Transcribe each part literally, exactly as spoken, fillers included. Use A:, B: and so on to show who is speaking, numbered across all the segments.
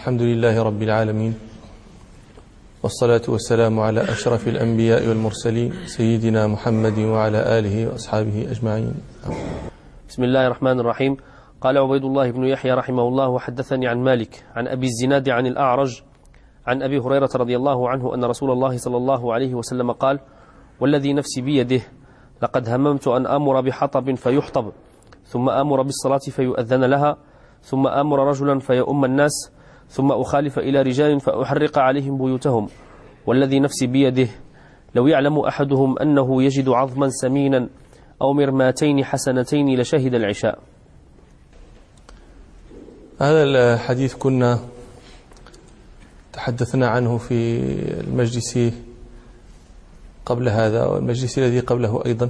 A: الحمد لله رب العالمين، والصلاة والسلام على أشرف الأنبياء والمرسلين سيدنا محمد وعلى آله وأصحابه أجمعين.
B: بسم الله الرحمن الرحيم. قال عبيد الله بن يحيى رحمه الله: وحدثني عن مالك عن أبي الزناد عن الأعرج عن أبي هريرة رضي الله عنه أن رسول الله صلى الله عليه وسلم قال: والذي نفسي بيده لقد هممت أن آمر بحطب فيحطب، ثم آمر بالصلاة فيؤذن لها، ثم آمر رجلا فيؤم الناس، ثم أخالف إلى رجال فأحرق عليهم بيوتهم، والذي نفسي بيده لو يعلم أحدهم أنه يجد عظما سمينا أو مرماتين حسنتين لشهد العشاء.
A: هذا الحديث كنا تحدثنا عنه في المجلس قبل هذا والمجلس الذي قبله أيضا.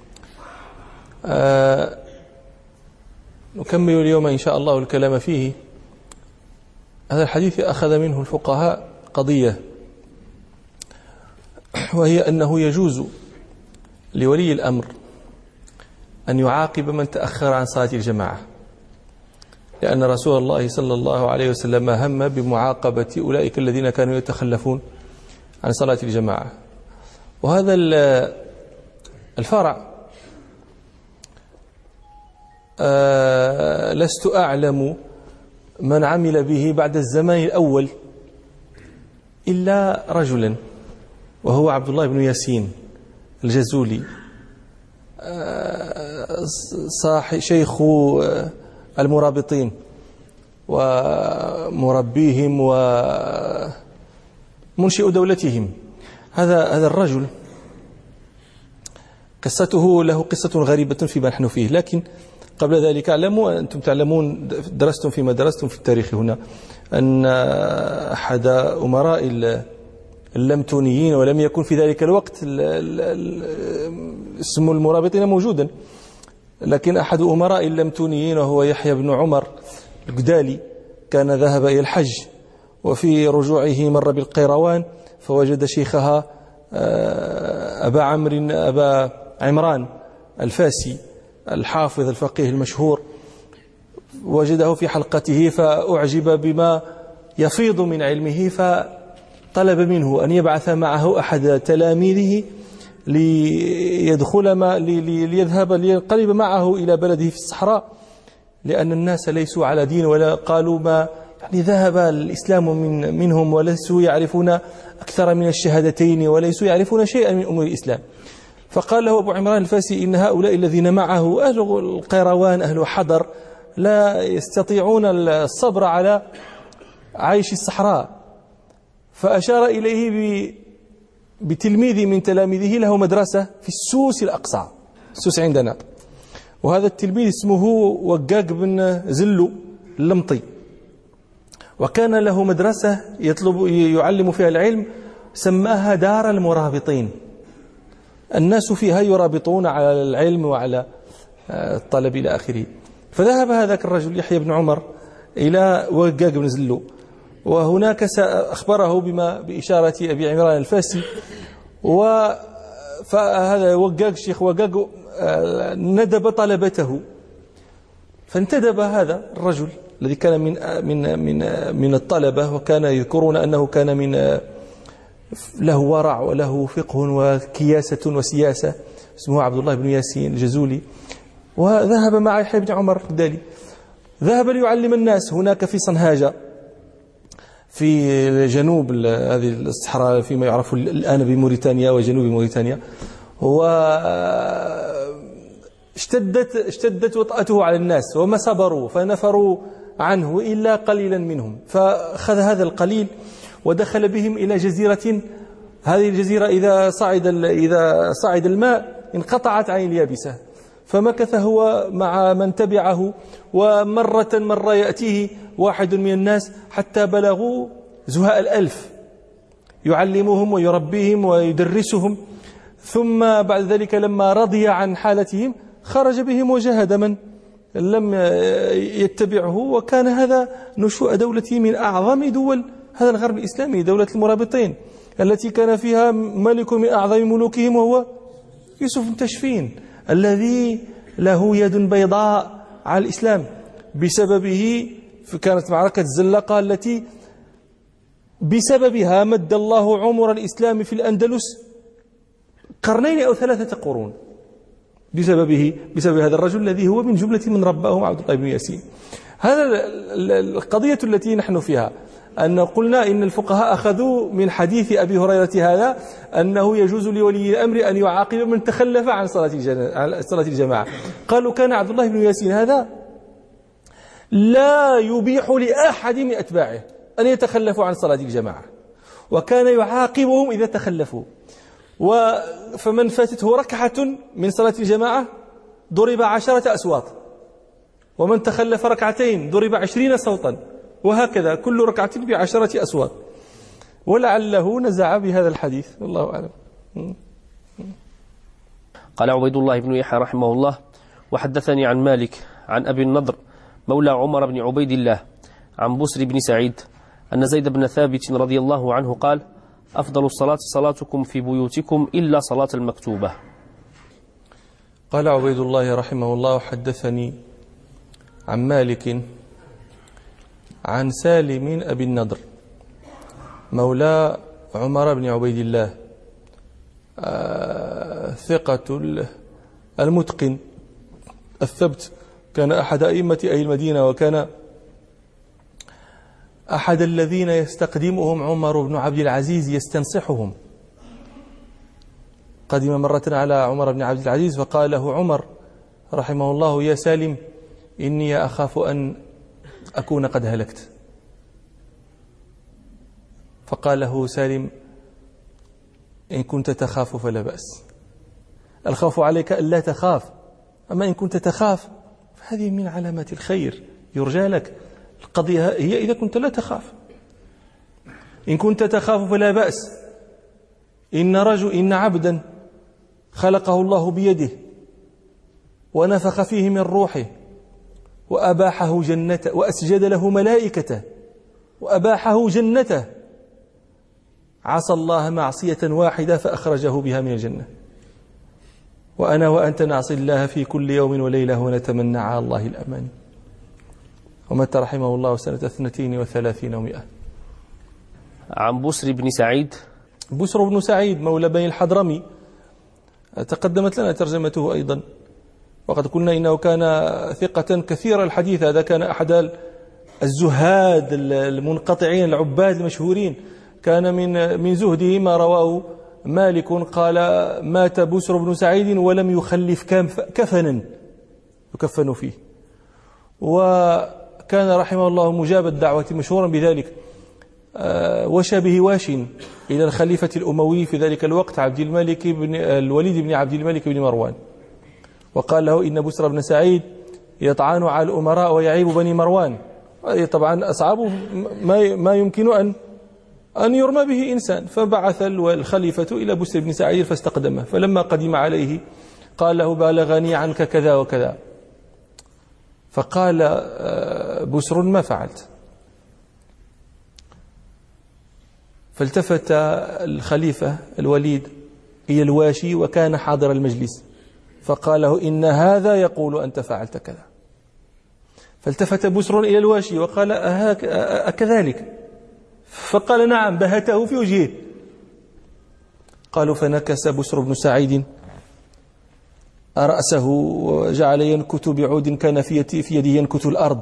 A: آه نكمل اليوم إن شاء الله الكلام فيه. هذا الحديث أخذ منه الفقهاء قضية، وهي أنه يجوز لولي الأمر أن يعاقب من تأخر عن صلاة الجماعة، لأن رسول الله صلى الله عليه وسلم هم بمعاقبة أولئك الذين كانوا يتخلفون عن صلاة الجماعة. وهذا الفرع لست أعلم من عمل به بعد الزمان الأول إلا رجلا، وهو عبد الله بن ياسين الجزولي، صاحب شيخ المرابطين ومربيهم ومنشئ دولتهم. هذا هذا الرجل قصته له قصة غريبة فيما نحن فيه، لكن قبل ذلك اعلموا، أنتم تعلمون درستم فيما درستم في التاريخ هنا، أن أحد أمراء اللمتونيين، ولم يكن في ذلك الوقت اسم المرابطين موجودا، لكن أحد أمراء اللمتونيين وهو يحيى بن عمر القدالي كان ذهب إلى الحج، وفي رجوعه مر بالقيروان فوجد شيخها أبا عمرو أبا عمران الفاسي الحافظ الفقيه المشهور، وجده في حلقته فأعجب بما يفيض من علمه، فطلب منه أن يبعث معه أحد تلاميذه ليدخل ما ليذهب لينقلب معه إلى بلده في الصحراء، لأن الناس ليسوا على دين، ولا قالوا ما يعني ذهب الإسلام من منهم وليسوا يعرفون أكثر من الشهادتين وليسوا يعرفون شيئا من أمور الإسلام. فقال له أبو عمران الفاسي: إن هؤلاء الذين معه أهل القيروان أهل حضر لا يستطيعون الصبر على عيش الصحراء. فأشار إليه بتلميذ من تلاميذه له مدرسة في السوس الأقصى، السوس عندنا، وهذا التلميذ اسمه وقاق بن زلو اللمطي، وكان له مدرسة يطلب يعلم فيها العلم سماها دار المرابطين، الناس فيها يرابطون على العلم وعلى الطلب إلى آخره. فذهب هذاك الرجل يحيى بن عمر إلى وقاق بن زلو، وهناك أخبره بما بإشارة أبي عمران الفاسي، فهذا وقاق الشيخ وقاق ندب طلبته، فانتدب هذا الرجل الذي كان من من من من الطلبة، وكان يذكرون أنه كان من له ورع وله فقه وكياسة وسياسة، اسمه عبد الله بن ياسين الجزولي، وذهب مع يحيى بن عمر القدالي، ذهب ليعلم الناس هناك في صنهاجة في جنوب هذه الصحراء فيما يعرف الآن بموريتانيا وجنوب موريتانيا. واشتدت اشتدت وطأته على الناس وما صبروا فنفروا عنه إلا قليلا منهم، فأخذ هذا القليل ودخل بهم إلى جزيرة. هذه الجزيرة إذا صعد إذا صعد الماء انقطعت عن اليابسة، فمكث هو مع من تبعه، ومرة مرة يأتيه واحد من الناس حتى بلغوا زهاء الألف، يعلمهم ويربيهم ويدرسهم، ثم بعد ذلك لما رضي عن حالتهم خرج بهم وجاهد من لم يتبعه. وكان هذا نشوء دولة من أعظم دول هذا الغرب الإسلامي، دولة المرابطين، التي كان فيها ملك من أعظم ملوكهم وهو يوسف بن تشفين، الذي له يد بيضاء على الإسلام. بسببه كانت معركة الزلقة التي بسببها مد الله عمر الإسلام في الأندلس قرنين أو ثلاثة قرون، بسببه بسبب هذا الرجل الذي هو من جملة من رباه عبد الله بن ياسين. هذا القضية التي نحن فيها، أن قلنا إن الفقهاء أخذوا من حديث أبي هريرة هذا أنه يجوز لولي الأمر أن يعاقب من تخلف عن صلاة الجماعة. قالوا كان عبد الله بن ياسين هذا لا يبيح لأحد من أتباعه أن يتخلفوا عن صلاة الجماعة، وكان يعاقبهم إذا تخلفوا. فمن فاتته ركعة من صلاة الجماعة ضرب عشرة أسواط، ومن تخلف ركعتين ضرب عشرين صوتا، وهكذا كل ركعة بعشرة أسواط. ولعله نزع بهذا الحديث، والله أعلم.
B: قال عبيد الله بن يحيى رحمه الله: وحدثني عن مالك عن أبي النضر مولى عمر بن عبيد الله عن بسر بن سعيد أن زيد بن ثابت رضي الله عنه قال: أفضل الصلاة صلاتكم في بيوتكم إلا صلاة المكتوبة.
A: قال عبيد الله رحمه الله: حدثني عن مالك عن سالم أبي النضر مولى عمر بن عبيد الله، آه ثقة المتقن الثبت، كان أحد أئمة أهل المدينة، وكان أحد الذين يستقدمهم عمر بن عبد العزيز يستنصحهم. قدم مرة على عمر بن عبد العزيز فقال له عمر رحمه الله: يا سالم، إني أخاف أن أكون قد هلكت. فقال له سالم: إن كنت تخاف فلا بأس، الخوف عليك أن لا تخاف، أما إن كنت تخاف فهذه من علامات الخير يرجى لك. القضية هي إذا كنت لا تخاف. إن كنت تخاف فلا بأس. إن رجل إن عبدا خلقه الله بيده ونفخ فيه من روحه وأباحه جنته، وأسجد له ملائكته وأباحه جنته، عصى الله معصية واحدة فأخرجه بها من الجنة. وأنا وأنت نعصي الله في كل يوم وليلة ونتمنى على الله الأمان. ومات رحمه الله سنة اثنتين وثلاثين ومئة.
B: عن بسر بن سعيد.
A: بسر بن سعيد مولى بني الحضرمي، تقدمت لنا ترجمته أيضا، وقد قلنا إنه كان ثقة كثير الحديث. هذا كان أحد الزهاد المنقطعين العباد المشهورين، كان من من زهده ما رواه مالك قال: مات بسر بن سعيد ولم يخلف كفنا يكفن فيه. وكان رحمه الله مجاب الدعوة مشهورا بذلك، وشبه واش إلى الخليفة الأموي في ذلك الوقت عبد الملك بن الوليد بن عبد الملك بن مروان، وقال له: إن بسر بن سعيد يطعن على الأمراء ويعيب بني مروان. طبعا أصحابه ما يمكن أن أن يرمى به إنسان. فبعث الخليفة إلى بسر بن سعيد فاستقدمه، فلما قدم عليه قال له: بلغني عنك كذا وكذا. فقال بسر: ما فعلت؟ فالتفت الخليفة الوليد إلى الواشي وكان حاضر المجلس، فقال له: إن هذا يقول أنت فعلت كذا. فالتفت بسر إلى الواشي وقال: أكذلك؟ فقال: نعم. بهته في وجهه. قالوا: فنكس بسر بن سعيد رأسه وجعل ينكت بعود كان في يده ينكت الأرض،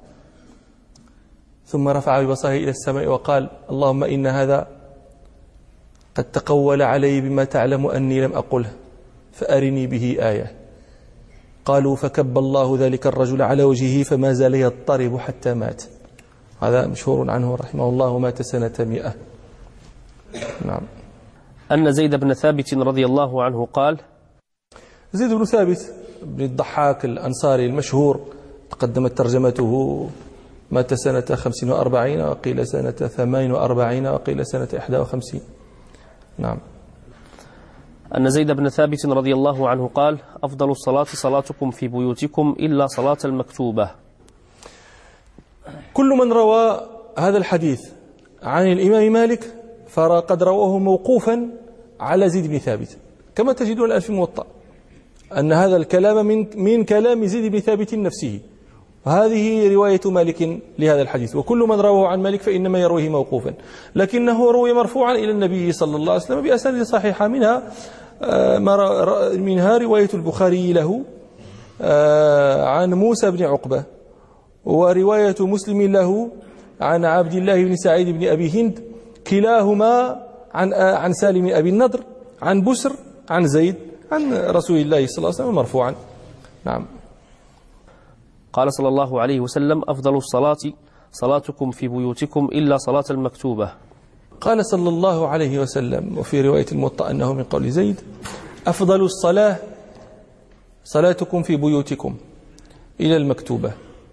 A: ثم رفع بصره إلى السماء وقال: اللهم إن هذا قد تقول علي بما تعلم أني لم أقله، فأرني به آية. قالوا: فكب الله ذلك الرجل على وجهه فما زال يضطرب حتى مات. هذا مشهور عنه رحمه الله، مات سنة مئة. نعم.
B: أن زيد بن ثابت رضي الله عنه قال:
A: زيد بن ثابت بن الضحاك الأنصاري المشهور، تقدمت ترجمته، مات سنة خمس وأربعين وقيل سنة ثمان وأربعين وقيل سنة إحدى وخمسين. نعم.
B: أن زيد بن ثابت رضي الله عنه قال: أفضل الصلاة صلاتكم في بيوتكم إلا صلاة المكتوبة. كل
A: من روى هذا الحديث عن الإمام مالك فقد رواه موقوفا على زيد بن ثابت، كما تجدون الآن في الموطأ أن هذا الكلام من من كلام زيد بن ثابت نفسه، وهذه رواية مالك لهذا الحديث. وكل من رواه عن مالك فإنما يرويه موقوفا، لكنه روي مرفوعا إلى النبي صلى الله عليه وسلم بأسانيد صحيحة، منها منها رواية البخاري له عن موسى بن عقبة، ورواية مسلم له عن عبد الله بن سعيد بن أبي هند، كلاهما عن عن سالم أبي النضر عن بسر عن زيد عن رسول الله صلى الله عليه وسلم مرفوعا. نعم.
B: قال صلى الله عليه وسلم: أفضل الصلاة صلاتكم في بيوتكم إلا صلاة المكتوبة.
A: قال صلى الله عليه وسلم، وفي رواية الموطأ أنه من قول زيد: أفضل الصلاة صلاتكم في بيوتكم إلى المكتوبة.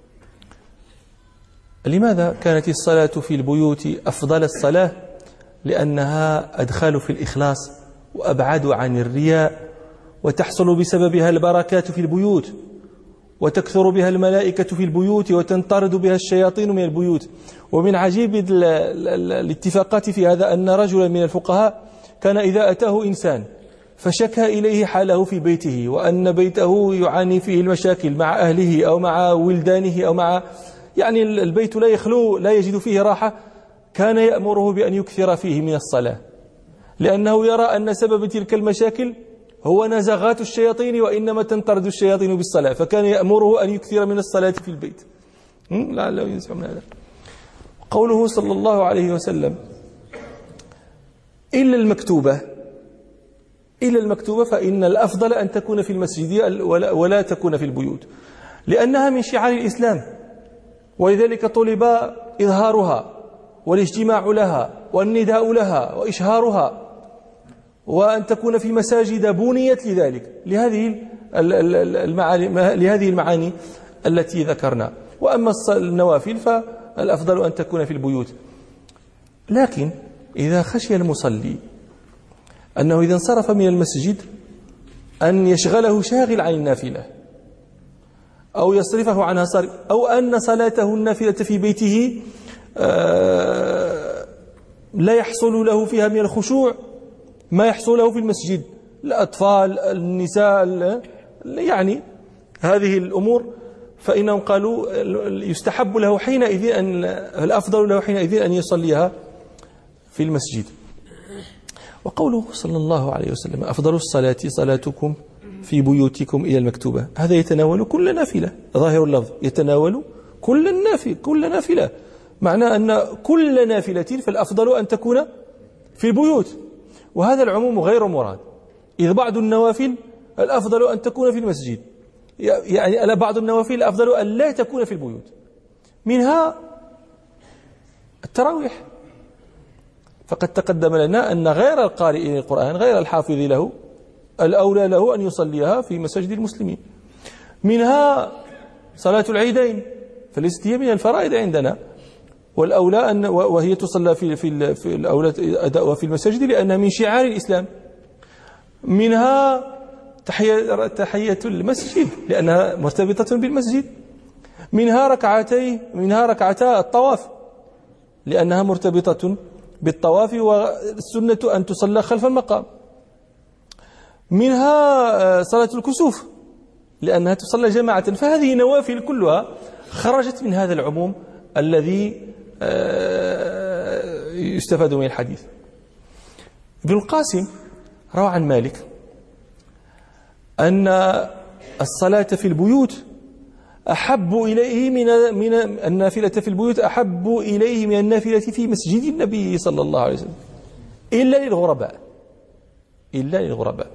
A: لماذا كانت الصلاة في البيوت أفضل الصلاة؟ لأنها أدخال في الإخلاص وأبعد عن الرياء، وتحصل بسببها البركات في البيوت، وتكثر بها الملائكة في البيوت، وتنطرد بها الشياطين من البيوت. ومن عجيب الاتفاقات في هذا أن رجلا من الفقهاء كان إذا أتاه إنسان فشكى إليه حاله في بيته، وأن بيته يعاني فيه المشاكل مع أهله أو مع ولدانه أو مع يعني البيت لا يخلو لا يجد فيه راحة، كان يأمره بأن يكثر فيه من الصلاة، لأنه يرى أن سبب تلك المشاكل هو نزغات الشياطين، وإنما تنطرد الشياطين بالصلاة، فكان يأمره أن يكثر من الصلاة في البيت. لعله ينسى من هذا. قوله صلى الله عليه وسلم: إلا المكتوبة، إلا المكتوبة، فإن الأفضل أن تكون في المسجد ولا تكون في البيوت، لأنها من شعار الإسلام، ولذلك طلب إظهارها والاجتماع لها والنداء لها وإشهارها، وأن تكون في مساجد بنيت لذلك، لهذه المعاني لهذه المعاني التي ذكرنا. وأما النوافل فالأفضل أن تكون في البيوت. لكن إذا خشي المصلي أنه إذا انصرف من المسجد أن يشغله شاغل عن النافلة، أو يصرفه عنها صارف، أو أن صلاته النافلة في بيته لا يحصل له فيها من الخشوع ما يحصل له في المسجد، الأطفال، النساء، يعني هذه الأمور، فإنهم قالوا يستحب له حينئذ أن الأفضل له حينئذ أن يصليها في المسجد. وقوله صلى الله عليه وسلم: أفضل الصلاة صلاتكم في بيوتكم إلى المكتوبة، هذا يتناول كل نافلة، ظاهر اللفظ يتناول كل النافلة كل نافلة معنى أن كل نافلة فالأفضل أن تكون في البيوت، وهذا العموم غير مراد، إذ بعض النوافل الأفضل أن تكون في المسجد، يعني بعض النوافل الأفضل أن لا تكون في البيوت، منها التراويح، فقد تقدم لنا أن غير القارئ للقرآن غير الحافظ له الأولى له أن يصليها في مساجد المسلمين. منها صلاة العيدين، فليست هي من الفرائض عندنا، والأولى أن وهي تصلى في في في الأولى أداؤها في المساجد لأنها من شعار الإسلام. منها تحية تحية المسجد لأنها مرتبطة بالمسجد. منها ركعتي منها ركعتا الطواف لأنها مرتبطة بالطواف، والسنة أن تصلى خلف المقام. منها صلاة الكسوف لأنها تصلى جماعة. فهذه نوافل كلها خرجت من هذا العموم الذي يستفاد من الحديث. ابن القاسم روى عن مالك أن الصلاة في البيوت أحب إليه من من النافلة في البيوت أحب إليه من النافلة في مسجد النبي صلى الله عليه وسلم، إلا للغرباء إلا للغرباء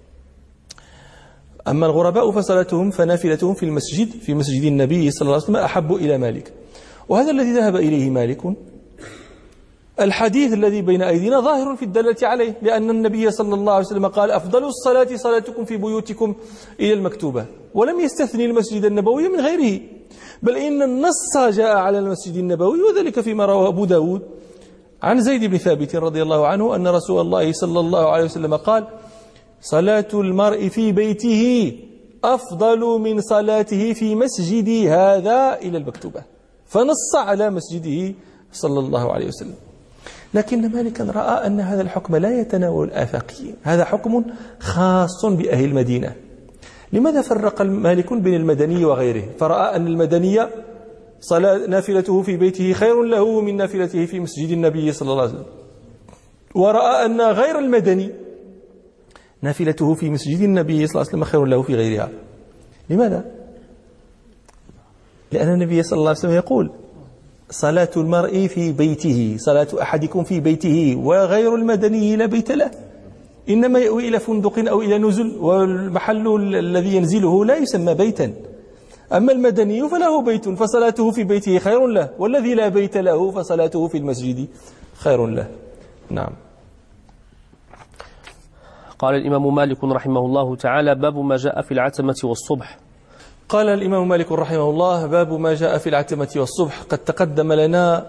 A: أما الغرباء فصلاتهم فنافلتهم في المسجد في مسجد النبي صلى الله عليه وسلم أحب إلى مالك. وهذا الذي ذهب إليه مالك. الحديث الذي بين أيدينا ظاهر في الدلالة عليه، لأن النبي صلى الله عليه وسلم قال: أفضل الصلاة صلاتكم في بيوتكم إلى المكتوبة، ولم يستثني المسجد النبوي من غيره، بل إن النص جاء على المسجد النبوي، وذلك فيما رواه أبو داود عن زيد بن ثابت رضي الله عنه أن رسول الله صلى الله عليه وسلم قال: صلاة المرء في بيته أفضل من صلاته في مسجد هذا إلى المكتوبة، فنص على مسجده صلى الله عليه وسلم. لكن مالكا رأى أن هذا الحكم لا يتناول الآفاقيين، هذا حكم خاص بأهل المدينة، لماذا فرق مالك بين المدني وغيره؟ فرأى أن المدني صلاة نافلته في بيته خير له من نافلته في مسجد النبي صلى الله عليه وسلم، ورأى أن غير المدني نافلته في مسجد النبي صلى الله عليه وسلم خير له في غيرها. لماذا؟ لأن النبي صلى الله عليه وسلم يقول: صلاة المرء في بيته، صلاة أحدكم في بيته، وغير المدني لا بيت له، إنما يأوي إلى فندق أو إلى نزل، والمحل الذي ينزله لا يسمى بيتا. أما المدني فله بيت فصلاته في بيته خير له، والذي لا بيت له فصلاته في المسجد خير له. نعم.
B: قال الإمام مالك رحمه الله تعالى: باب ما جاء في العتمة والصبح.
A: قال الإمام مالك رحمه الله: باب ما جاء في العتمة والصبح. قد تقدم لنا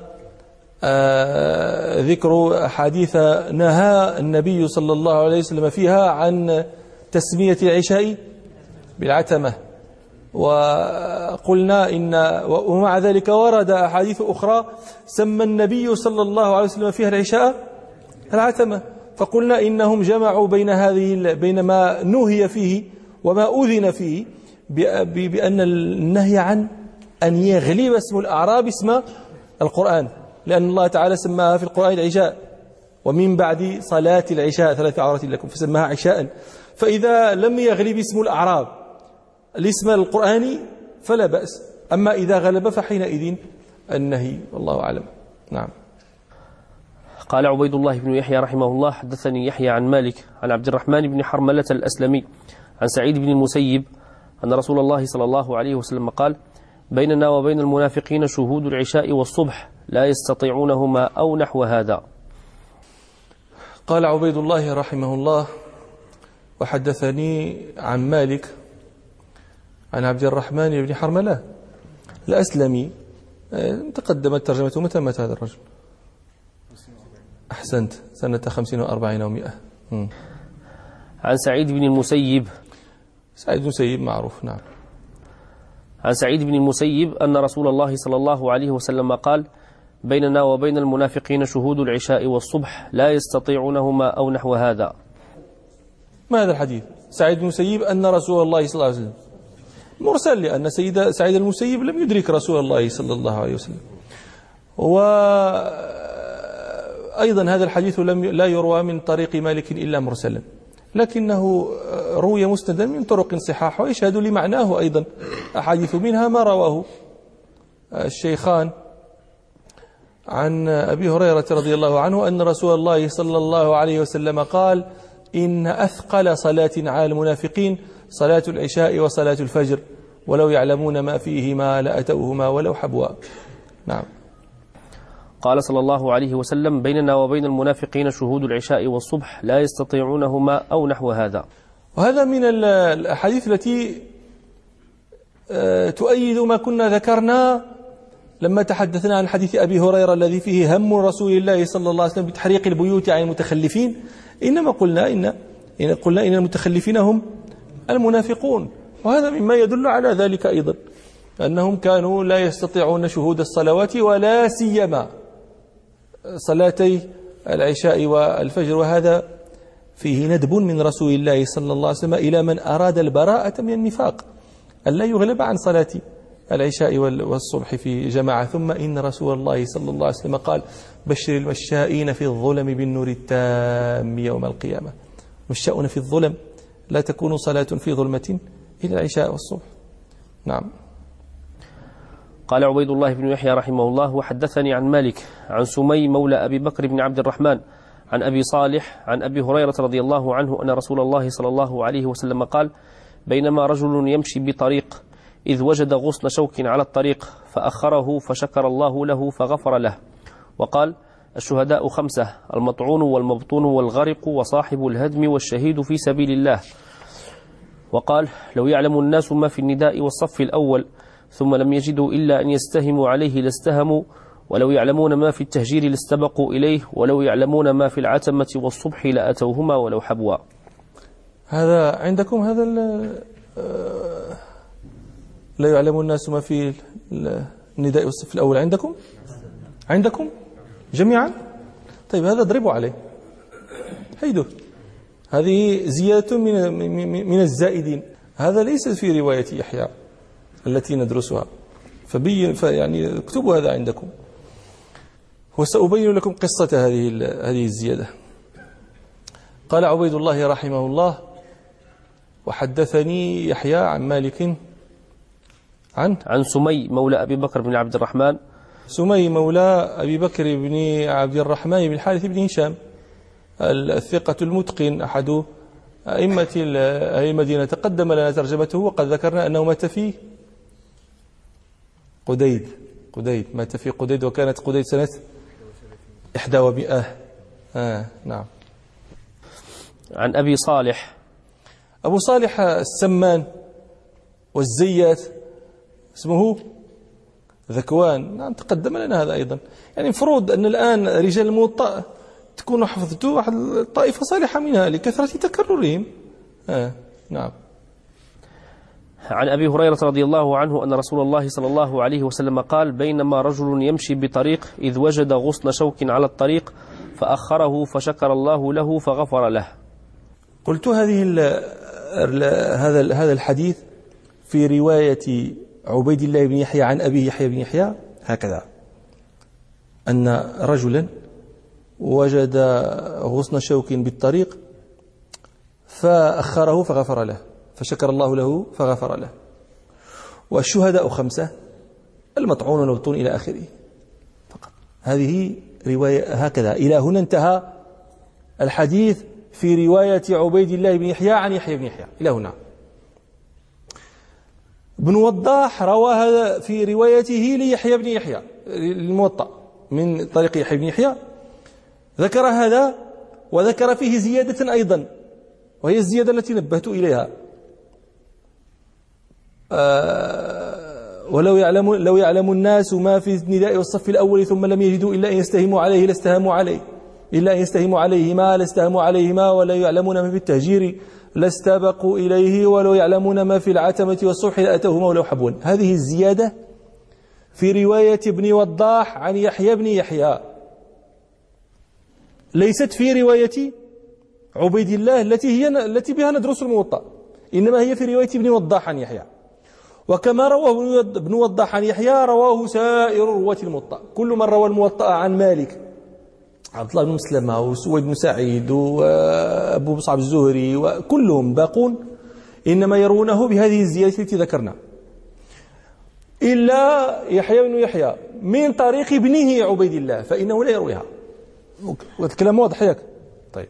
A: آه ذكر أحاديث نهى النبي صلى الله عليه وسلم فيها عن تسمية العشاء بالعتمة، وقلنا إن ومع ذلك ورد أحاديث أخرى سمى النبي صلى الله عليه وسلم فيها العشاء العتمة، فقلنا إنهم جمعوا بين هذه بين ما نهي فيه وما أذن فيه بأن النهي عن أن يغلب اسم الأعراب اسم القرآن، لأن الله تعالى سماها في القرآن العشاء، ومن بعد صلاة العشاء ثلاث عورات لكم، فسماها عشاء. فإذا لم يغلب اسم الأعراب الاسم القرآني فلا بأس، أما إذا غلب فحينئذ النهي، والله أعلم. نعم.
B: قال عبيد الله بن يحيى رحمه الله: حدثني يحيى عن مالك عن عبد الرحمن بن حرملة الأسلمي عن سعيد بن المسيب أن رسول الله صلى الله عليه وسلم قال: بيننا وبين المنافقين شهود العشاء والصبح لا يستطيعونهما أو نحو هذا.
A: قال عبيد الله رحمه الله: وحدثني عن مالك عن عبد الرحمن بن حرملة الأسلمي. تقدمت ترجمته. متى مات هذا الرجل؟ أحسنت، سنة خمسين وأربعين ومئة.
B: عن سعيد بن المسيب.
A: سعيد بن المسيب معروف. نعم.
B: عن سعيد بن المسيب أن رسول الله صلى الله عليه وسلم قال: بيننا وبين المنافقين شهود العشاء والصبح لا يستطيعونهما أو نحو هذا.
A: ما هذا الحديث؟ سعيد بن المسيب أن رسول الله صلى الله عليه وسلم، مرسل، لأن سيد سعيد المسيب لم يدرك رسول الله صلى الله عليه وسلم. وأيضا هذا الحديث لم لا يروى من طريق مالك إلا مرسلا، لكنه روي مستندا من طرق صحاح، ويشهد لمعناه أيضا أحاديث، منها ما رواه الشيخان عن أبي هريرة رضي الله عنه أن رسول الله صلى الله عليه وسلم قال: إن أثقل صلاة على المنافقين صلاة العشاء وصلاة الفجر، ولو يعلمون ما فيهما لأتوهما ولو حبوا. نعم.
B: قال صلى الله عليه وسلم: بيننا وبين المنافقين شهود العشاء والصبح لا يستطيعونهما أو نحو هذا.
A: وهذا من الأحاديث التي تؤيد ما كنا ذكرنا لما تحدثنا عن حديث أبي هريرة الذي فيه هم رسول الله صلى الله عليه وسلم بتحريق البيوت عن المتخلفين. إنما قلنا إن إن قلنا إن المتخلفين هم المنافقون، وهذا مما يدل على ذلك أيضا، أنهم كانوا لا يستطيعون شهود الصلوات، ولا سيما صلاتي العشاء والفجر. وهذا فيه ندب من رسول الله صلى الله عليه وسلم إلى من أراد البراءة من النفاق، أن لا يغلب عن صلاة العشاء والصبح في جماعة. ثم إن رسول الله صلى الله عليه وسلم قال: بشر المشائين في الظلم بالنور التام يوم القيامة. مشاؤون في الظلم، لا تكون صلاة في ظلمة إلى العشاء والصبح. نعم.
B: قال عبيد الله بن يحيى رحمه الله: وحدثني عن مالك عن سمي مولى أبي بكر بن عبد الرحمن عن أبي صالح عن أبي هريرة رضي الله عنه أن رسول الله صلى الله عليه وسلم قال: بينما رجل يمشي بطريق إذ وجد غصن شوك على الطريق فأخره فشكر الله له فغفر له، وقال: الشهداء خمسة: المطعون والمبطون والغرق وصاحب الهدم والشهيد في سبيل الله. وقال: لو يعلم الناس ما في النداء والصف الأول ثم لم يجدوا إلا أن يستهموا عليه لاستهموا، ولو يعلمون ما في التهجير لاستبقوا إليه، ولو يعلمون ما في العتمة والصبح لأتوهما ولو حبوا.
A: هذا عندكم هذا لا يعلم الناس ما في النداء والصف الأول عندكم عندكم جميعا؟ طيب هذا اضربوا عليه، هيدو هذه زيادة من من الزائدين. هذا ليس في رواية يحيى التي ندرسها، فبين فيعني اكتبوا هذا عندكم، وسأبين لكم قصة هذه هذه الزيادة. قال عبيد الله رحمه الله: وحدثني يحيى عن مالك عن
B: عن سمي مولى أبي بكر بن عبد الرحمن
A: سمي مولى أبي بكر بن عبد الرحمن بن الحارث بن هشام الثقة المتقن، أحد أئمة المدينة، تقدم لنا ترجمته وقد ذكرنا أنه مات في قديد قديد مات في قديد، وكانت قديد سنة إحدى ومئة. آه نعم.
B: عن أبي صالح
A: أبو صالح السمان والزيات اسمه ذكوان، نعم تقدم لنا هذا أيضا. يعني المفروض أن الآن رجال الموطأ تكونوا حفظتوا واحد طائفة صالحة منها لكثرة تكررهم. آه نعم.
B: عن أبي هريرة رضي الله عنه أن رسول الله صلى الله عليه وسلم قال: بينما رجل يمشي بطريق إذ وجد غصن شوك على الطريق فأخره فشكر الله له فغفر له. قلت هذه ال ال هذا هذا الحديث في رواية عبيد الله بن يحيى عن أبي يحيى بن يحيى هكذا: أن رجلا وجد غصن شوك بالطريق فأخره فغفر له فشكر الله له فغفر له. والشهداء خمسة: المطعون والمبطون إلى آخره فقط. هذه رواية هكذا. إلى هنا انتهى الحديث في رواية عبيد الله بن يحيى عن يحيى بن يحيى إلى هنا. ابن وضاح روى هذا في روايته ليحيى بن يحيى الموطأ من طريق يحيى بن يحيى، ذكر هذا وذكر فيه زيادة أيضا، وهي الزيادة التي نبهت إليها: آه ولو يعلم لو يعلم الناس ما في النداء والصف الأول ثم لم يجدوا إلا أن يستهموا عليه لاستهموا عليه إلا أن يستهموا عليهما لاستهموا عليهما ولا يعلمون ما في التهجير لاستبقوا إليه ولو يعلمون ما في العتمة والصبح لأتوهما ولو حبون. هذه الزيادة في رواية ابن وضاح عن يحيى بن يحيى، ليست في رواية عبيد الله التي هي التي بها ندرس الموطأ، إنما هي في رواية ابن وضاح عن يحيى. وكما رواه ابن وضاح عن يحيى رواه سائر رواة الموطأ، كل من روى الموطأ عن مالك، عبد الله بن مسلمة وسويد بن سعيد وأبو مصعب الزهري وكلهم باقون إنما يرونه بهذه الزيادة التي ذكرنا، إلا يحيى بن يحيى من طريق ابنه عبيد الله فإنه لا يرويها. والكلام واضح ياك؟ طيب.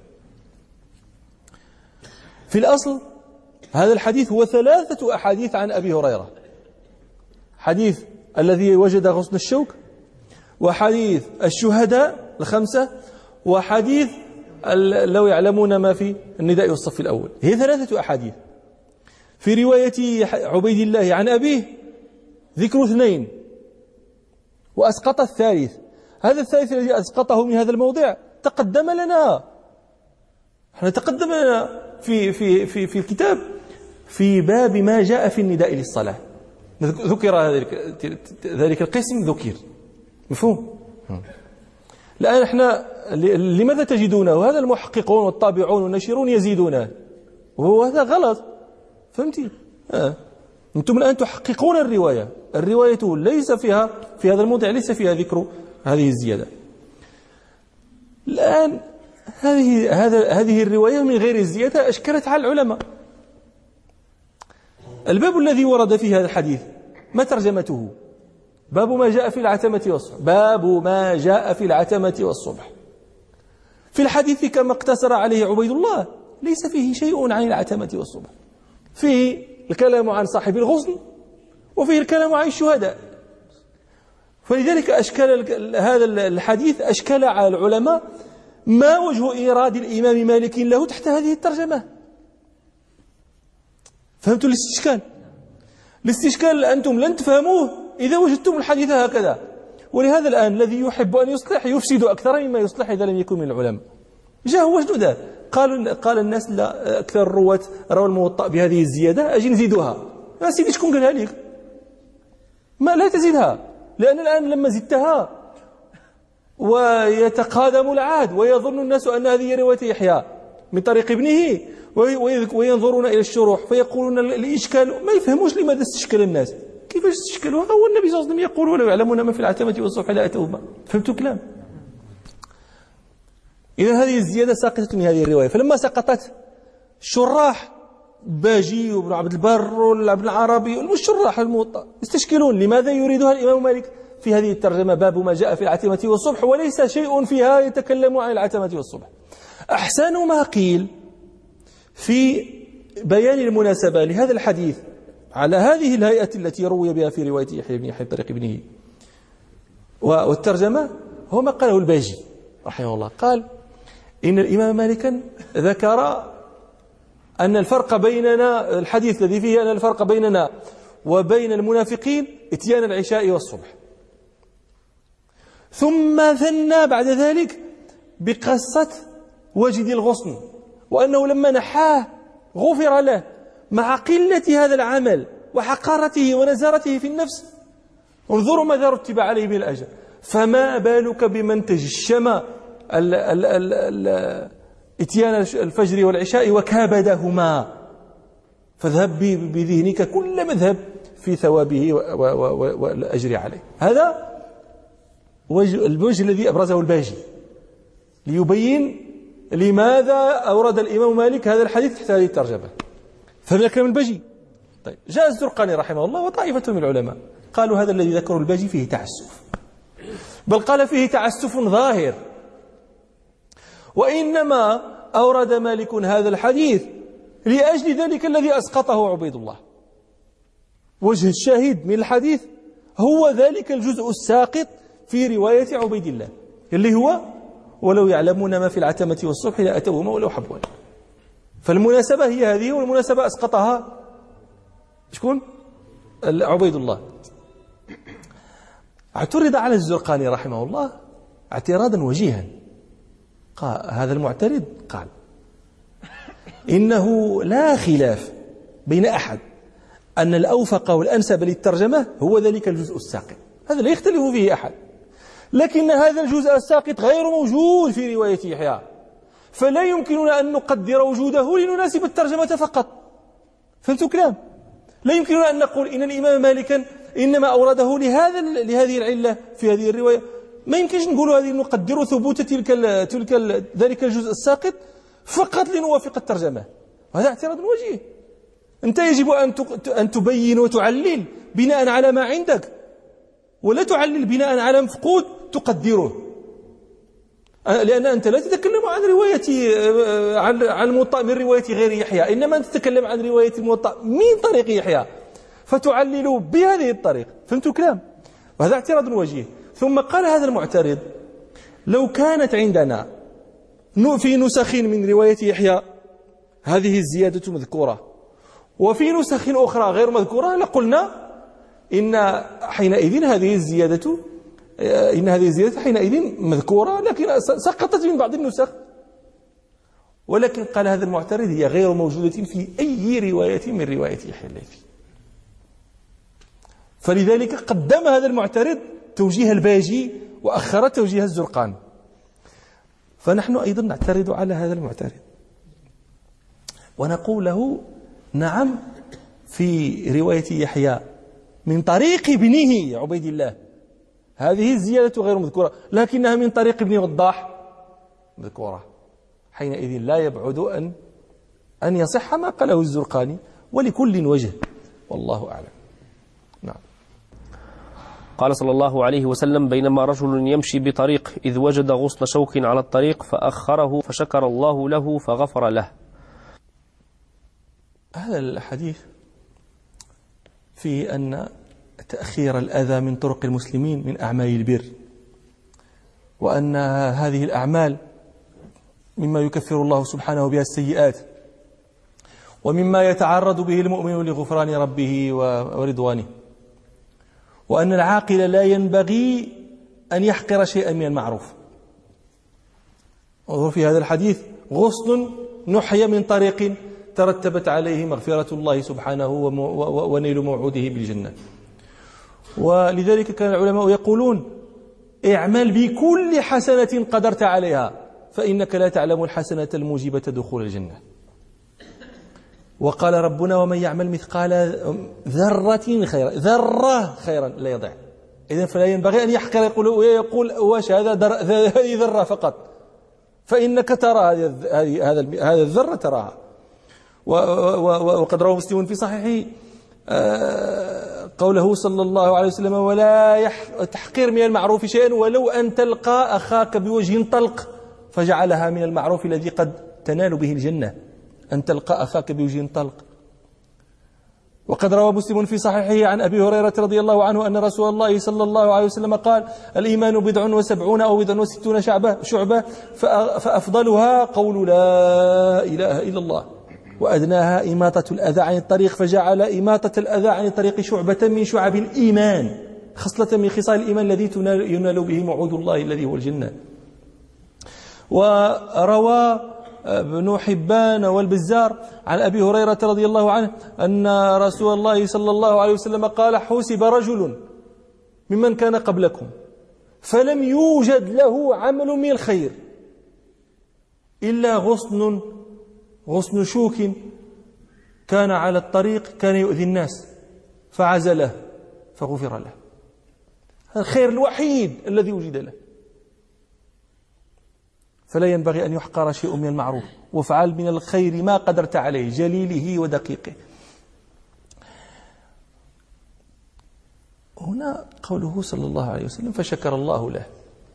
B: في الأصل هذا الحديث هو ثلاثة أحاديث عن أبي هريرة: حديث الذي وجد غصن الشوك، وحديث الشهداء الخمسة، وحديث لو يعلمون ما في النداء والصف الأول. هي ثلاثة أحاديث. في رواية عبيد الله عن أبيه ذكر اثنين وأسقط الثالث. هذا الثالث الذي أسقطه من هذا الموضع تقدم لنا، احنا تقدم لنا في في في في الكتاب في باب ما جاء في النداء للصلاة، ذكر ذلك القسم، ذكر مفهوم. الآن احنا لماذا تجدونه؟ هذا المحققون والطابعون والناشرون يزيدونه، وهو هذا غلط، فهمتي؟ آه. أنتم الآن تحققون الرواية، الرواية ليس فيها في هذا الموضع ليس فيها ذكر هذه الزيادة. الآن هذه هذا هذه الرواية من غير الزيادة أشكلت على العلماء. الباب الذي ورد فيه هذا الحديث ما ترجمته؟ باب ما جاء في العتمة والصبح. باب ما جاء في العتمة والصبح. في الحديث كما اقتصر عليه عبيد الله ليس فيه شيء عن العتمة والصبح، فيه الكلام عن صاحب الغصن وفيه الكلام عن الشهداء. فلذلك أشكال هذا الحديث أشكل على العلماء ما وجه إيراد الإمام مالك له تحت هذه الترجمة. فهمتوا الاستشكال؟ الاستشكال أنتم لن تفهموه إذا وجدتم الحديث هكذا. ولهذا الآن الذي يحب أن يصلح يفسد أكثر مما يصلح إذا لم يكن من العلماء. جاء وجدوا ذا قال قال الناس لا أكثر الرواة روى الموطأ بهذه الزيادة، أجي نزيدوها. يا سيدي شكون قالها لك؟ ما لا تزيدها، لأن الآن لما زدتها ويتقادم العهد ويظن الناس أن هذه رواية يحيى
A: من طريق ابنه وينظرون إلى الشروح فيقولون الإشكال، ما يفهموش لماذا استشكل الناس، كيفاش استشكلوا؟ هو النبي صلى الله عليه وسلم يقول ولو يعلمون ما في العتمة والصبح لا أتوهما. فهمتوا كلام؟ إذا هذه الزيادة ساقطة من هذه الرواية. فلما سقطت الشراح باجي وابن عبد البر والابن العربي والشراح الموطأ يستشكلون لماذا يريدها الإمام مالك في هذه الترجمة، باب ما جاء في العتمة والصبح، وليس شيء فيها يتكلم عن العتمة والصبح. أحسن ما قيل في بيان المناسبة لهذا الحديث على هذه الهيئة التي روي بها في رواية يحيى بن يحيى طريق ابنه والترجمة هو ما قاله الباجي رحمه الله. قال إن الإمام مالكا ذكر أن الفرق بيننا، الحديث الذي فيه أن الفرق بيننا وبين المنافقين اتيان العشاء والصبح، ثم ثنى بعد ذلك بقصة وجد الغصن، وأنه لما نحاه غفر له مع قلة هذا العمل وحقارته ونزارته في النفس. انظروا ماذا رتب عليه من الأجر. فما بالك بمن تجشم اتيان الفجر والعشاء وكابدهما، فاذهب بذهنك كل مذهب في ثوابه والأجر عليه. هذا الوجه الذي أبرزه الباجي ليبين لماذا أورد الإمام مالك هذا الحديث تحت هذه الترجمة. فهذا كلام الباجي. طيب، جاء الزرقاني رحمه الله وطائفة من العلماء قالوا هذا الذي ذكره الباجي فيه تعسف، بل قال فيه تعسف ظاهر، وإنما أورد مالك هذا الحديث لأجل ذلك الذي أسقطه عبيد الله. وجه الشاهد من الحديث هو ذلك الجزء الساقط في رواية عبيد الله اللي هو ولو يعلمون ما في العتمة والصبح لأتوهما ولو حبوا. فالمناسبة هي هذه، والمناسبة أسقطها شكون؟ عبيد الله. اعترض على الزرقاني رحمه الله اعتراضا وجيها. قال هذا المعترض قال إنه لا خلاف بين أحد أن الأوفق والأنسب للترجمة هو ذلك الجزء الساقط، هذا لا يختلف فيه أحد، لكن هذا الجزء الساقط غير موجود في رواية يحيى، فلا يمكننا أن نقدر وجوده لنناسب الترجمة فقط. فهمتوا كلام؟ لا يمكننا أن نقول إن الإمام مالكا إنما أورده لهذا لهذه العلة في هذه الرواية. ما يمكنش نقول هذه نقدر ثبوت تلك ال تلك ال ذلك الجزء الساقط فقط لنوافق الترجمة. هذا اعتراض وجيه. أنت يجب أن أن تبين وتعلل بناء على ما عندك، ولا تعلل بناء على مفقود تقدره، لأن أنت لا تتكلم عن رواية عن عن الموطأ من رواية غير يحيى، إنما أنت تتكلم عن رواية الموطأ من طريق يحيى فتعلل بهذه الطريق. فهمتوا الكلام؟ وهذا اعتراض وجيه. ثم قال هذا المعترض لو كانت عندنا في نسخ من رواية يحيى هذه الزيادة مذكورة وفي نسخ أخرى غير مذكورة لقلنا إن حينئذ هذه الزيادة إن هذه الزيادة حينئذ مذكورة لكن سقطت من بعض النسخ. ولكن قال هذا المعترض هي غير موجودة في أي رواية من رواية يحيى الليثي، فلذلك قدم هذا المعترض توجيه الباجي وأخر توجيه الزرقان. فنحن أيضا نعترض على هذا المعترض ونقول له نعم في رواية يحيى من طريق ابنه عبيد الله هذه الزيادة غير مذكورة، لكنها من طريق ابن وضاح مذكورة. حينئذ لا يبعد أن أن يصح ما قاله الزرقاني، ولكل وجه والله أعلم. نعم.
B: قال صلى الله عليه وسلم بينما رجل يمشي بطريق إذ وجد غصن شوك على الطريق فأخره فشكر الله له فغفر له.
A: هذا الحديث في أن تأخير الأذى من طرق المسلمين من أعمال البر، وأن هذه الأعمال مما يكفر الله سبحانه بها السيئات، ومما يتعرض به المؤمن لغفران ربه ورضوانه، وأن العاقل لا ينبغي أن يحقر شيئا من المعروف. انظر في هذا الحديث غصن نحي من طريق ترتبت عليه مغفرة الله سبحانه ونيل موعوده بالجنة. ولذلك كان العلماء يقولون اعمل بكل حسنة قدرت عليها فإنك لا تعلم الحسنة الموجبة دخول الجنة. وقال ربنا ومن يعمل مثقال ذرة خيرا ذرة خيرا لا يضع. إذن فلا ينبغي أن يحقر يقول ويقول واش هذا هذه ذرة فقط، فإنك ترى هذه هذا هذا الذرة تراها. وقد روى مسلم في صحيحه قوله صلى الله عليه وسلم ولا تحقير من المعروف شيئا ولو أن تلقى أخاك بوجه طلق، فجعلها من المعروف الذي قد تنال به الجنة، أن تلقى أخاك بوجه طلق. وقد روى مسلم في صحيحه عن أبي هريرة رضي الله عنه أن رسول الله صلى الله عليه وسلم قال الإيمان بضع وسبعون أو بضع وستون شعبة شعبة فأفضلها قول لا إله إلا الله وأدناها إماطة الأذى عن الطريق، فجعل إماطة الأذى عن الطريق شعبة من شعب الإيمان، خصلة من خصال الإيمان الذي ينال به موعود الله الذي هو الجنة. وروى ابن حبان والبزار عن أبي هريرة رضي الله عنه أن رسول الله صلى الله عليه وسلم قال حوسب رجل ممن كان قبلكم فلم يوجد له عمل من الخير إلا غصن غصن شوك كان على الطريق كان يؤذي الناس فعزله فغفر له. هذا الخير الوحيد الذي وجد له. فلا ينبغي أن يحقر شيء من المعروف، وافعل من الخير ما قدرت عليه جليله ودقيقه. هنا قوله صلى الله عليه وسلم فشكر الله له،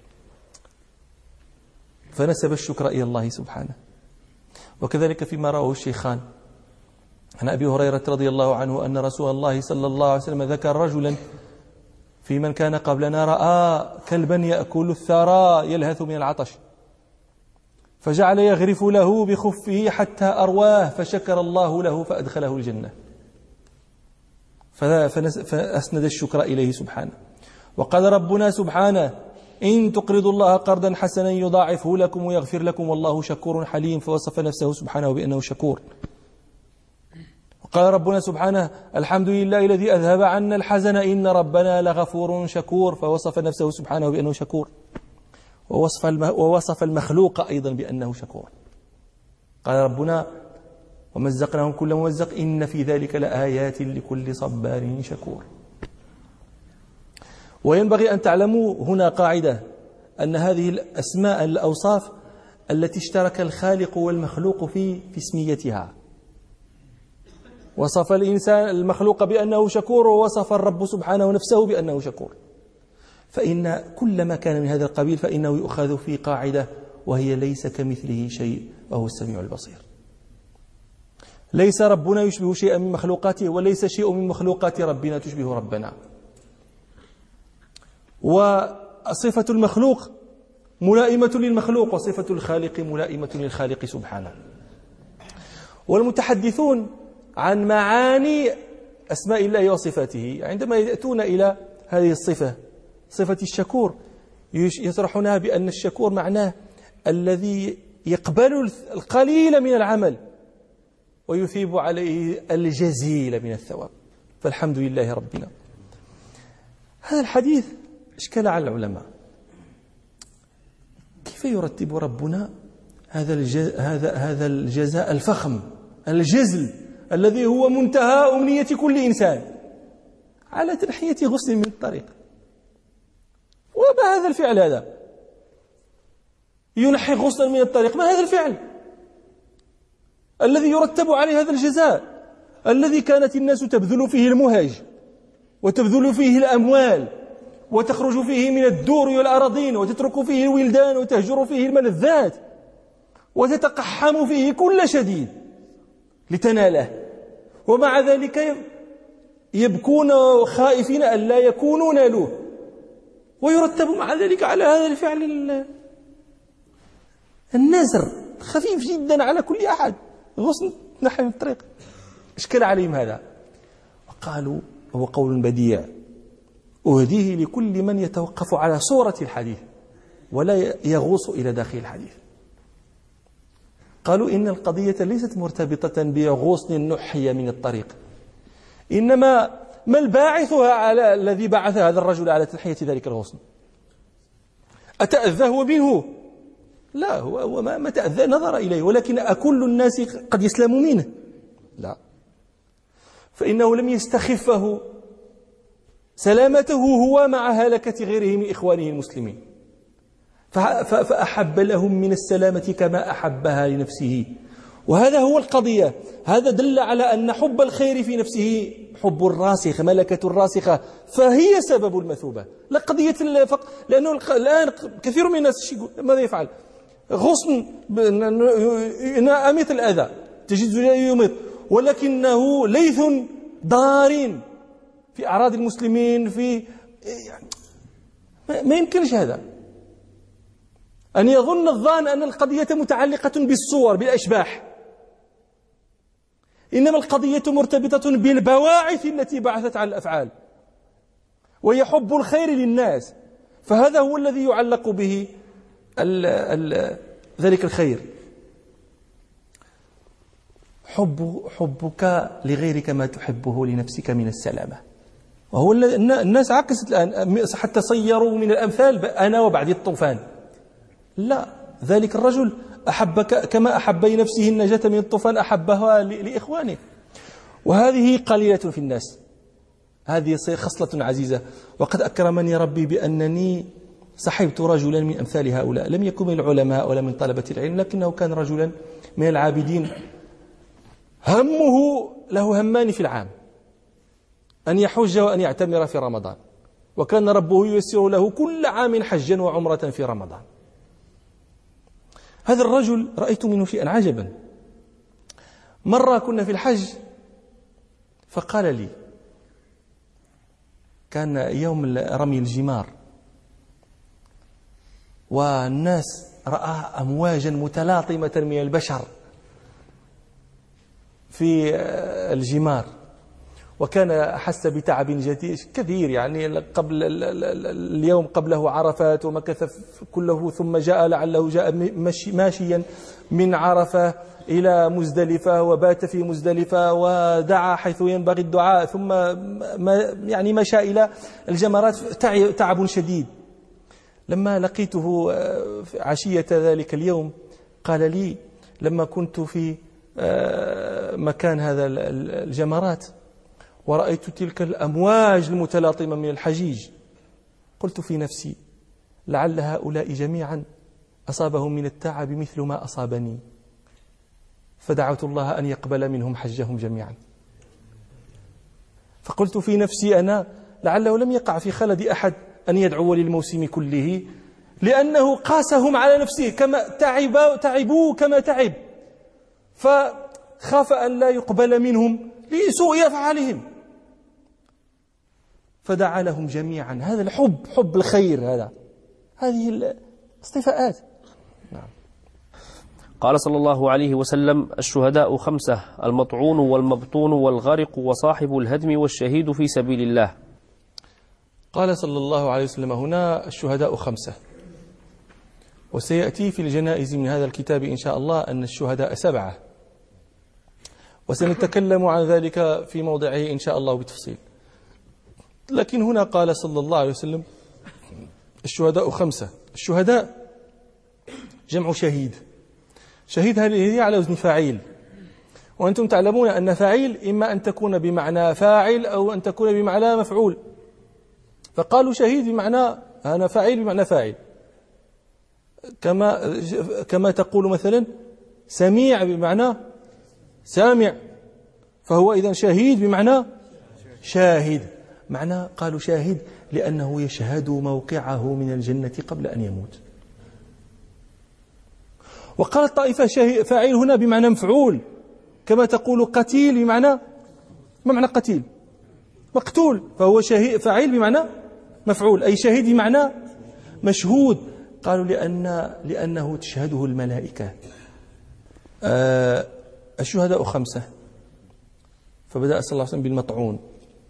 A: فنسب الشكر إلى الله سبحانه. وكذلك فيما رواه الشيخان عن أبي هريرة رضي الله عنه أن رسول الله صلى الله عليه وسلم ذكر رجلا في من كان قبلنا رأى كلبا يأكل الثرى يلهث من العطش فجعل يغرف له بخفه حتى أرواه فشكر الله له فأدخله الجنة، فأسند الشكر إليه سبحانه. وقال ربنا سبحانه إن تقرضوا الله قرضا حسنا يضاعفه لكم ويغفر لكم والله شكور حليم، فوصف نفسه سبحانه بأنه شكور. وقال ربنا سبحانه الحمد لله الذي أذهب عنا الحزن إن ربنا لغفور شكور، فوصف نفسه سبحانه بأنه شكور. ووصف ووصف المخلوق أيضا بأنه شكور. قال ربنا ومزقناهم كل ممزق إن في ذلك لآيات لكل صبار شكور. وينبغي أن تعلموا هنا قاعدة أن هذه الأسماء الأوصاف التي اشترك الخالق والمخلوق في في اسميتها. وصف الإنسان المخلوق بأنه شكور، ووصف الرب سبحانه نفسه بأنه شكور، فإن كل ما كان من هذا القبيل فإنه يؤخذ في قاعدة وهي ليس كمثله شيء وهو السميع البصير. ليس ربنا يشبه شيئا من مخلوقاته، وليس شيء من مخلوقات ربنا تشبه ربنا. وصفة المخلوق ملائمة للمخلوق، وصفة الخالق ملائمة للخالق سبحانه. والمتحدثون عن معاني أسماء الله وصفاته عندما يأتون إلى هذه الصفة صفة الشكور يطرحونها بأن الشكور معناه الذي يقبل القليل من العمل ويثيب عليه الجزيل من الثواب، فالحمد لله ربنا. هذا الحديث اشكال على العلماء، كيف يرتب ربنا هذا هذا هذا الجزاء الفخم الجزل الذي هو منتهى أمنية كل إنسان على تنحية غصن من الطريق؟ وما هذا الفعل؟ هذا ينحي غصنا من الطريق، ما هذا الفعل الذي يرتب عليه هذا الجزاء الذي كانت الناس تبذل فيه المهج وتبذل فيه الأموال وتخرج فيه من الدور والأراضين وتترك فيه الولدان وتهجر فيه الملذات وتتقحم فيه كل شديد لتناله، ومع ذلك يبكون خائفين أن لا يكونوا نالوه، ويرتب مع ذلك على هذا الفعل النازر خفيف جدا على كل أحد غصن نحن الطريق. اشكل عليهم هذا وقالوا هو قول بديع أهديه لكل من يتوقف على صورة الحديث ولا يغوص إلى داخل الحديث. قالوا إن القضية ليست مرتبطة بغصن النحية من الطريق، إنما ما الباعثها على الذي بعث هذا الرجل على تنحية ذلك الغصن؟ أتأذى هو منه؟ لا، هو, هو ما, ما تأذى نظر إليه، ولكن أكل الناس قد يسلم منه؟ لا، فإنه لم يستخفه سلامته هو مع هلكة غيره من إخوانه المسلمين، فأحب لهم من السلامة كما أحبها لنفسه. وهذا هو القضية. هذا دل على أن حب الخير في نفسه حب الراسخ، ملكة الراسخة، فهي سبب المثوبة، لا قضية الفقر. لأنه الآن كثير من الناس ماذا يفعل؟ غصن أميت الأذى، تجد يميت، ولكنه ليث ضار في أعراض المسلمين، في يعني ما يمكنش هذا. أن يظن الظان أن القضية متعلقة بالصور، بالأشباح، إنما القضية مرتبطة بالبواعث التي بعثت على الأفعال، وهي حب الخير للناس، فهذا هو الذي يعلق به ال ال ذلك الخير. حب حبك لغيرك ما تحبه لنفسك من السلامة. وهو الناس عكست الآن، حتى صيروا من الأمثال أنا وبعد الطوفان. لا، ذلك الرجل أحب كما أحب لنفسه النجاة من الطوفان أحبها لإخوانه. وهذه قليلة في الناس، هذه خصلة عزيزة. وقد أكرمني ربي بأنني صحبت رجلا من أمثال هؤلاء، لم يكن من العلماء ولا من طلبة العلم، لكنه كان رجلا من العابدين. همه له همان في العام، أن يحج وأن يعتمر في رمضان، وكان ربه ييسر له كل عام حجا وعمرة في رمضان. هذا الرجل رأيت منه شيئا عجبا. مرة كنا في الحج فقال لي، كان يوم رمي الجمار، والناس رأى أمواجا متلاطمة من البشر في الجمار، وكان أحس بتعب جديد كثير، يعني قبل اليوم قبله عرفات ومكث كله، ثم جاء لعله جاء ماشيا من عرفة إلى مزدلفة وبات في مزدلفة ودعا حيث ينبغي الدعاء، ثم ما يعني مشى إلى الجمرات، تعب شديد. لما لقيته عشية ذلك اليوم قال لي، لما كنت في مكان هذا الجمرات ورأيت تلك الأمواج المتلاطمة من الحجيج، قلت في نفسي لعل هؤلاء جميعا أصابهم من التعب مثل ما أصابني، فدعوت الله أن يقبل منهم حجهم جميعا. فقلت في نفسي أنا لعله لم يقع في خلد أحد أن يدعو للموسم كله، لأنه قاسهم على نفسه، كما تعب تعبوا كما تعب، فخاف أن لا يقبل منهم لسوء أفعالهم، فدعا لهم جميعا. هذا الحب، حب الخير، هذا هذه الاصطفاءات. نعم.
B: قال صلى الله عليه وسلم: الشهداء خمسة: المطعون والمبطون والغارق وصاحب الهدم والشهيد في سبيل الله.
A: قال صلى الله عليه وسلم هنا الشهداء خمسة، وسيأتي في الجنائز من هذا الكتاب إن شاء الله أن الشهداء سبعة، وسنتكلم عن ذلك في موضعه إن شاء الله بتفصيل. لكن هنا قال صلى الله عليه وسلم الشهداء خمسة. الشهداء جمع شهيد. شهيد هذه على وزن فاعل، وأنتم تعلمون أن فاعل إما أن تكون بمعنى فاعل أو أن تكون بمعنى مفعول، فقالوا شهيد بمعنى أنا فاعل بمعنى فاعل، كما كما تقول مثلا سميع بمعنى سامع، فهو إذن شهيد بمعنى شاهد. معنى قالوا شاهد لأنه يشهد موقعه من الجنة قبل أن يموت. وقال الطائفة فاعل هنا بمعنى مفعول، كما تقول قتيل بمعنى ما معنى قتيل؟ مقتول، فهو شهيد فاعل بمعنى مفعول، أي شهيد بمعنى مشهود. قالوا لأن لأنه تشهده الملائكة. آه الشهداء خمسة، فبدأ صلى الله عليه وسلم بالمطعون.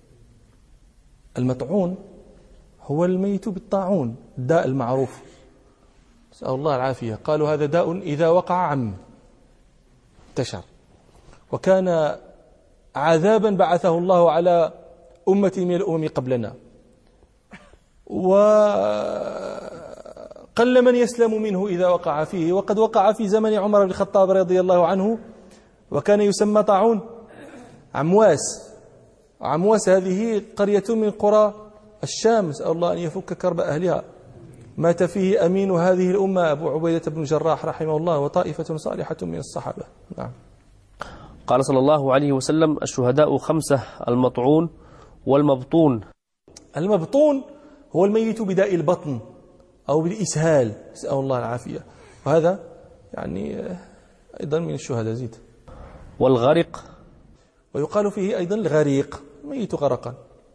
A: المطعون هو الميت بالطاعون، الداء المعروف، نسأل الله العافية. قالوا هذا داء إذا وقع عم انتشر، وكان عذابا بعثه الله على أمة من الأمم قبلنا. وقال قل من يسلم منه إذا وقع فيه، وقد وقع في زمن عمر بن الخطاب رضي الله عنه، وكان يسمى طاعون عمواس. عمواس هذه قرية من قرى الشام، نسأل الله أن يفك كرب أهلها، مات فيه أمين هذه الأمة أبو عبيدة بن الجراح رحمه الله، وطائفة صالحة من الصحابة. نعم.
B: قال صلى الله عليه وسلم: الشهداء خمسة: المطعون والمبطون.
A: المبطون هو الميت بداء البطن أو بالإسهال، نسأل الله العافية، وهذا يعني أيضا من الشهداء. زيد.
B: والغرق،
A: ويقال فيه أيضا الغريق، ميت غرقا.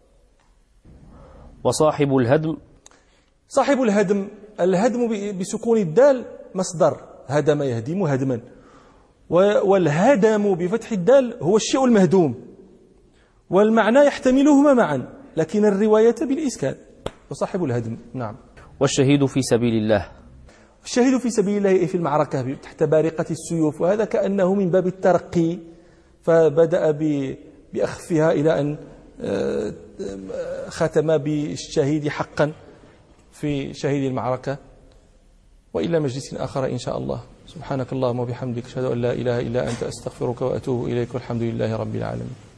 B: وصاحب الهدم.
A: صاحب الهدم، الهدم بسكون الدال مصدر هدم يهدم هدما، والهدم بفتح الدال هو الشيء المهدوم، والمعنى يحتملهما معا، لكن الرواية بالإسكان. وصاحب الهدم. نعم.
B: والشهيد في سبيل الله.
A: الشهيد في سبيل الله في المعركة تحت بارقة السيوف، وهذا كأنه من باب الترقي، فبدأ بأخفها إلى أن ختم بالشهيد حقا في شهيد المعركة. وإلى مجلس آخر إن شاء الله. سبحانك اللهم وبحمدك، أشهد أن لا إله إلا أنت، أستغفرك وأتوب إليك، والحمد لله رب العالمين.